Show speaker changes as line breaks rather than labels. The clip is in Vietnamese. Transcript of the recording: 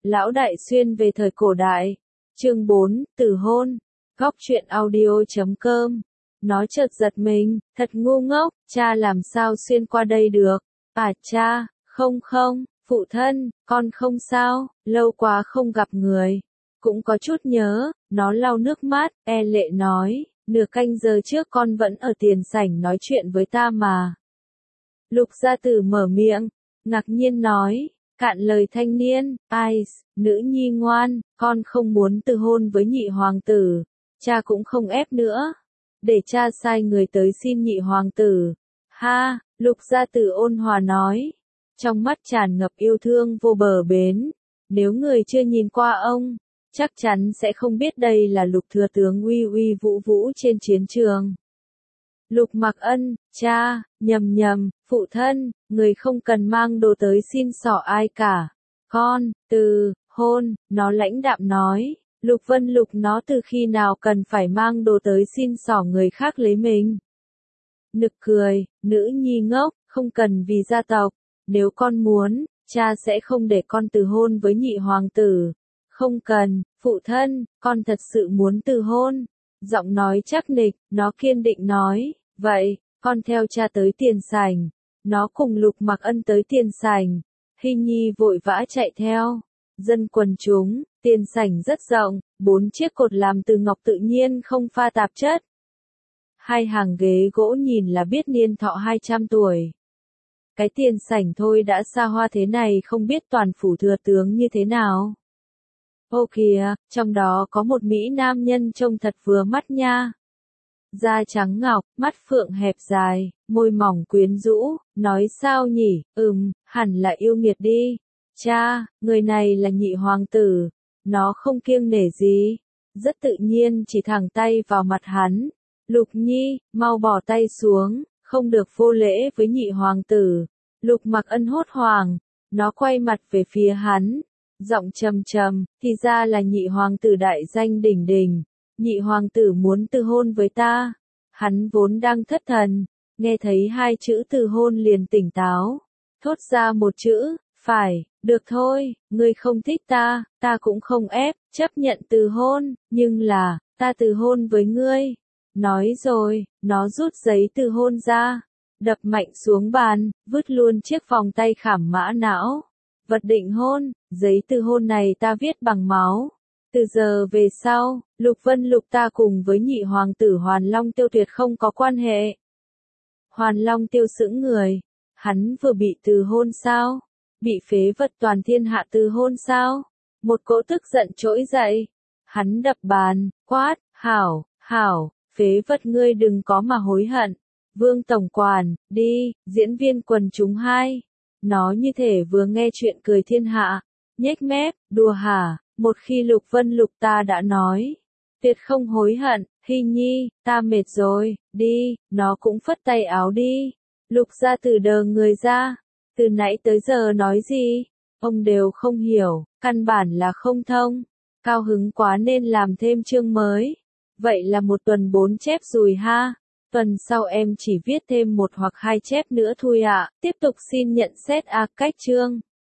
Lão Đại Xuyên về thời cổ đại. Chương 4, Từ hôn. Góc truyện audio.com. Nó chợt giật mình, thật ngu ngốc, cha làm sao xuyên qua đây được. À cha, không, phụ thân, con không sao, lâu quá không gặp người. Cũng có chút nhớ, nó lau nước mắt, e lệ nói, nửa canh giờ trước con vẫn ở tiền sảnh nói chuyện với ta mà. Lục gia tử mở miệng, ngạc nhiên nói, cạn lời thanh niên, ai, nữ nhi ngoan, con không muốn từ hôn với nhị hoàng tử, cha cũng không ép nữa. Để cha sai người tới xin nhị hoàng tử. Ha, lục gia tử ôn hòa nói, trong mắt tràn ngập yêu thương vô bờ bến. Nếu người chưa nhìn qua ông, chắc chắn sẽ không biết đây là lục thừa tướng uy uy vũ vũ trên chiến trường. Lục Mặc Ân, cha, nhầm, phụ thân, người không cần mang đồ tới xin xỏ ai cả. Con, từ, hôn, nó lãnh đạm nói, Lục Vân Lục nó từ khi nào cần phải mang đồ tới xin xỏ người khác lấy mình. Nực cười, nữ nhi ngốc, không cần vì gia tộc, nếu con muốn, cha sẽ không để con từ hôn với nhị hoàng tử. Không cần, phụ thân, con thật sự muốn từ hôn. Giọng nói chắc nịch, nó kiên định nói, vậy, con theo cha tới tiền sảnh. Nó cùng Lục Mặc Ân tới tiền sảnh. Hình nhi vội vã chạy theo. Dân quần chúng, tiền sảnh rất rộng, 4 chiếc cột làm từ ngọc tự nhiên không pha tạp chất. 2 hàng ghế gỗ nhìn là biết niên thọ 200 tuổi. Cái tiền sảnh thôi đã xa hoa thế này không biết toàn phủ thừa tướng như thế nào. Ô kìa, trong đó có một mỹ nam nhân trông thật vừa mắt nha. Da trắng ngọc, mắt phượng hẹp dài, môi mỏng quyến rũ, nói sao nhỉ, hẳn là yêu nghiệt đi. Cha, người này là nhị hoàng tử. Nó không kiêng nể gì, rất tự nhiên chỉ thẳng tay vào mặt hắn. Lục Nhi, mau bỏ tay xuống, không được vô lễ với nhị hoàng tử. Lục Mặc Ân hốt hoảng, nó quay mặt về phía hắn, giọng trầm, thì ra là nhị hoàng tử đại danh đỉnh đỉnh. Nhị hoàng tử muốn từ hôn với ta. Hắn vốn đang thất thần, nghe thấy 2 chữ từ hôn liền tỉnh táo, thốt ra một chữ, phải, được thôi, ngươi không thích ta cũng không ép, chấp nhận từ hôn, nhưng là, ta từ hôn với ngươi. Nói rồi, nó rút giấy từ hôn ra, đập mạnh xuống bàn, vứt luôn chiếc vòng tay khảm mã não. Vật định hôn, giấy từ hôn này ta viết bằng máu. Từ giờ về sau, Lục Vân Lục ta cùng với nhị hoàng tử Hoàn Long Tiêu tuyệt không có quan hệ. Hoàn Long Tiêu sững người, hắn vừa bị từ hôn sao? Bị phế vật toàn thiên hạ từ hôn sao? Một cỗ tức giận trỗi dậy. Hắn đập bàn, quát, hảo, phế vật ngươi đừng có mà hối hận. Vương tổng quản, đi, diễn viên quần chúng 2. Nó như thể vừa nghe chuyện cười thiên hạ. Nhếch mép, đùa hả, một khi Lục Vân Lục ta đã nói. Tuyệt không hối hận, Hình nhi, ta mệt rồi, đi, nó cũng phất tay áo đi. Lục gia tử đờ người ra. Từ nãy tới giờ nói gì, ông đều không hiểu, căn bản là không thông. Cao hứng quá nên làm thêm chương mới. Vậy là một tuần 4 chép rồi ha. Tuần sau em chỉ viết thêm 1 hoặc 2 chép nữa thôi ạ. Tiếp tục xin nhận xét cách chương.